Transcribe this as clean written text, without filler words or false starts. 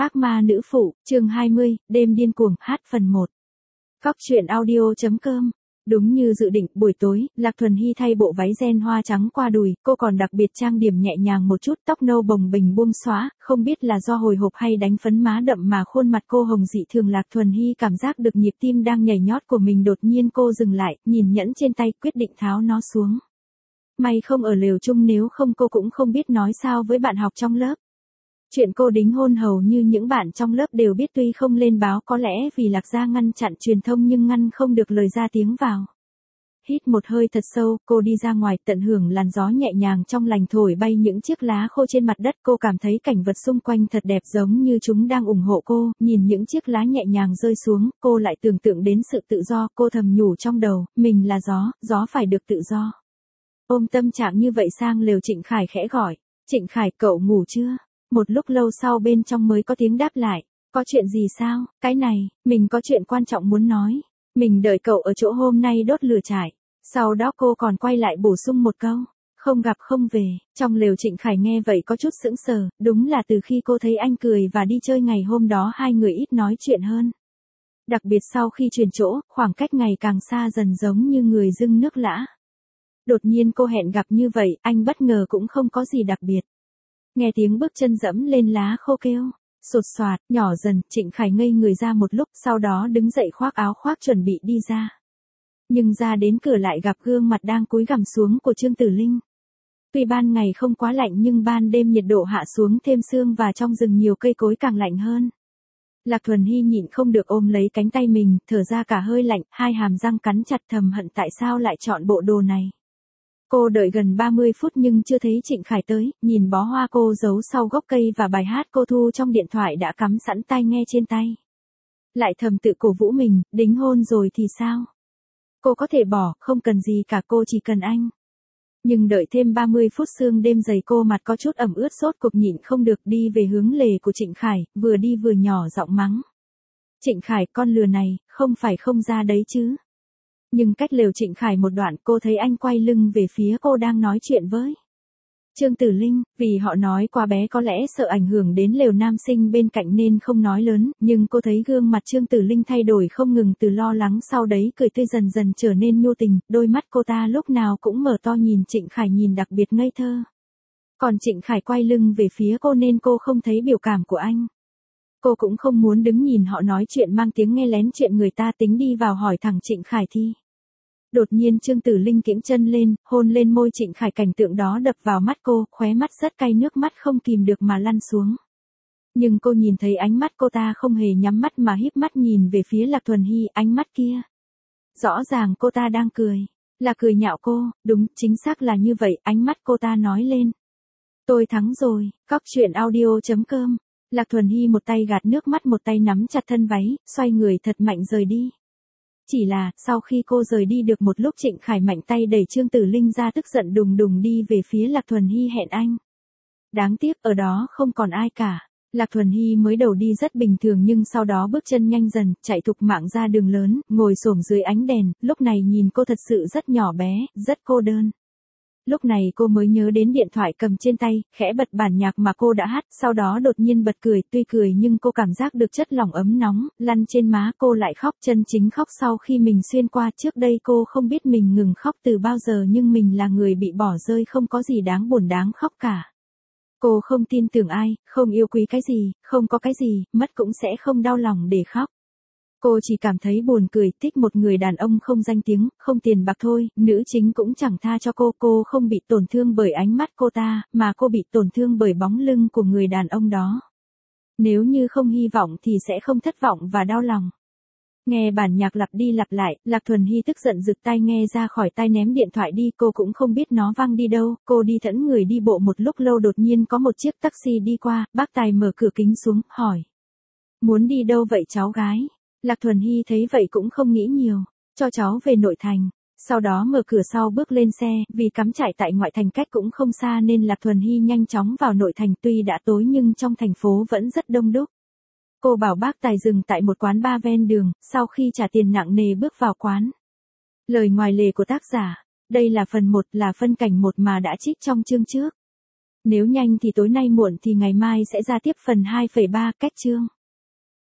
Ác ma nữ phụ, chương 20, đêm điên cuồng, hát phần 1. Cóc truyện audio.com. Đúng như dự định, buổi tối, Lạc Thuần Hy thay bộ váy ren hoa trắng qua đùi, cô còn đặc biệt trang điểm nhẹ nhàng một chút, tóc nâu bồng bềnh buông xõa, không biết là do hồi hộp hay đánh phấn má đậm mà khuôn mặt cô hồng dị thường. Lạc Thuần Hy cảm giác được nhịp tim đang nhảy nhót của mình, đột nhiên cô dừng lại, nhìn nhẫn trên tay, quyết định tháo nó xuống. May không ở lều chung, nếu không cô cũng không biết nói sao với bạn học trong lớp. Chuyện cô đính hôn hầu như những bạn trong lớp đều biết, tuy không lên báo có lẽ vì Lạc gia ngăn chặn truyền thông nhưng ngăn không được lời ra tiếng vào. Hít một hơi thật sâu, cô đi ra ngoài tận hưởng làn gió nhẹ nhàng trong lành thổi bay những chiếc lá khô trên mặt đất. Cô cảm thấy cảnh vật xung quanh thật đẹp, giống như chúng đang ủng hộ cô. Nhìn những chiếc lá nhẹ nhàng rơi xuống, cô lại tưởng tượng đến sự tự do. Cô thầm nhủ trong đầu, mình là gió, gió phải được tự do. Ôm tâm trạng như vậy sang lều, Trịnh Khải khẽ gọi. Trịnh Khải, cậu ngủ chưa? Một lúc lâu sau bên trong mới có tiếng đáp lại. Có chuyện gì sao? Cái này, mình có chuyện quan trọng muốn nói. Mình đợi cậu ở chỗ hôm nay đốt lửa trại. Sau đó cô còn quay lại bổ sung một câu. Không gặp không về. Trong lều Trịnh Khải nghe vậy có chút sững sờ. Đúng là từ khi cô thấy anh cười và đi chơi ngày hôm đó, hai người ít nói chuyện hơn. Đặc biệt sau khi chuyển chỗ, khoảng cách ngày càng xa dần, giống như người dưng nước lã. Đột nhiên cô hẹn gặp như vậy, anh bất ngờ cũng không có gì đặc biệt. Nghe tiếng bước chân dẫm lên lá khô kêu, sột soạt, nhỏ dần, Trịnh Khải ngây người ra một lúc, sau đó đứng dậy khoác áo khoác chuẩn bị đi ra. Nhưng ra đến cửa lại gặp gương mặt đang cúi gằm xuống của Trương Tử Linh. Tuy ban ngày không quá lạnh nhưng ban đêm nhiệt độ hạ xuống, thêm sương và trong rừng nhiều cây cối càng lạnh hơn. Lạc Thuần Hy nhịn không được ôm lấy cánh tay mình, thở ra cả hơi lạnh, hai hàm răng cắn chặt, thầm hận tại sao lại chọn bộ đồ này. Cô đợi gần 30 phút nhưng chưa thấy Trịnh Khải tới, nhìn bó hoa cô giấu sau gốc cây và bài hát cô thu trong điện thoại đã cắm sẵn tai nghe trên tay. Lại thầm tự cổ vũ mình, đính hôn rồi thì sao? Cô có thể bỏ, không cần gì cả, cô chỉ cần anh. Nhưng đợi thêm 30 phút sương đêm dày, cô mặt có chút ẩm ướt, sốt cuộc nhịn không được đi về hướng lề của Trịnh Khải, vừa đi vừa nhỏ giọng mắng. Trịnh Khải, con lừa này, không phải không ra đấy chứ? Nhưng cách lều Trịnh Khải một đoạn, cô thấy anh quay lưng về phía cô đang nói chuyện với Trương Tử Linh. Vì họ nói quá bé có lẽ sợ ảnh hưởng đến lều nam sinh bên cạnh nên không nói lớn, nhưng cô thấy gương mặt Trương Tử Linh thay đổi không ngừng, từ lo lắng sau đấy cười tươi dần dần trở nên nhu tình, đôi mắt cô ta lúc nào cũng mở to nhìn Trịnh Khải, nhìn đặc biệt ngây thơ. Còn Trịnh Khải quay lưng về phía cô nên cô không thấy biểu cảm của anh. Cô cũng không muốn đứng nhìn họ nói chuyện mang tiếng nghe lén chuyện người ta, tính đi vào hỏi thẳng Trịnh Khải thì. Đột nhiên Trương Tử Linh kiễng chân lên, hôn lên môi Trịnh Khải, cảnh tượng đó đập vào mắt cô, khóe mắt rất cay, nước mắt không kìm được mà lăn xuống. Nhưng cô nhìn thấy ánh mắt cô ta không hề nhắm mắt mà híp mắt nhìn về phía Lạc Thuần Hy, ánh mắt kia. Rõ ràng cô ta đang cười, là cười nhạo cô, đúng, chính xác là như vậy, ánh mắt cô ta nói lên. Tôi thắng rồi, cóc truyện audio.com. Lạc Thuần Hy một tay gạt nước mắt, một tay nắm chặt thân váy, xoay người thật mạnh rời đi. Chỉ là, sau khi cô rời đi được một lúc, Trịnh Khải mạnh tay đẩy Trương Tử Linh ra, tức giận đùng đùng đi về phía Lạc Thuần Hy hẹn anh. Đáng tiếc, ở đó không còn ai cả. Lạc Thuần Hy mới đầu đi rất bình thường nhưng sau đó bước chân nhanh dần, chạy thục mạng ra đường lớn, ngồi xổm dưới ánh đèn, lúc này nhìn cô thật sự rất nhỏ bé, rất cô đơn. Lúc này cô mới nhớ đến điện thoại cầm trên tay, khẽ bật bản nhạc mà cô đã hát, sau đó đột nhiên bật cười, tuy cười nhưng cô cảm giác được chất lỏng ấm nóng, lăn trên má, cô lại khóc, chân chính khóc sau khi mình xuyên qua. Trước đây cô không biết mình ngừng khóc từ bao giờ, nhưng mình là người bị bỏ rơi, không có gì đáng buồn đáng khóc cả. Cô không tin tưởng ai, không yêu quý cái gì, không có cái gì, mất cũng sẽ không đau lòng để khóc. Cô chỉ cảm thấy buồn cười, thích một người đàn ông không danh tiếng, không tiền bạc thôi, nữ chính cũng chẳng tha cho cô không bị tổn thương bởi ánh mắt cô ta, mà cô bị tổn thương bởi bóng lưng của người đàn ông đó. Nếu như không hy vọng thì sẽ không thất vọng và đau lòng. Nghe bản nhạc lặp đi lặp lại, Lạc Thuần Hy tức giận giựt tai nghe ra khỏi tai, ném điện thoại đi, cô cũng không biết nó văng đi đâu. Cô đi thẫn người đi bộ một lúc lâu, đột nhiên có một chiếc taxi đi qua, bác tài mở cửa kính xuống, hỏi. Muốn đi đâu vậy cháu gái? Lạc Thuần Hy thấy vậy cũng không nghĩ nhiều, cho cháu về nội thành. Sau đó mở cửa sau bước lên xe, vì cắm trại tại ngoại thành cách cũng không xa nên Lạc Thuần Hy nhanh chóng vào nội thành, tuy đã tối nhưng trong thành phố vẫn rất đông đúc. Cô bảo bác tài dừng tại một quán bar ven đường, sau khi trả tiền nặng nề bước vào quán. Lời ngoài lề của tác giả, đây là phần 1, là phân cảnh 1 mà đã trích trong chương trước. Nếu nhanh thì tối nay muộn thì ngày mai sẽ ra tiếp phần 2,3 cách chương.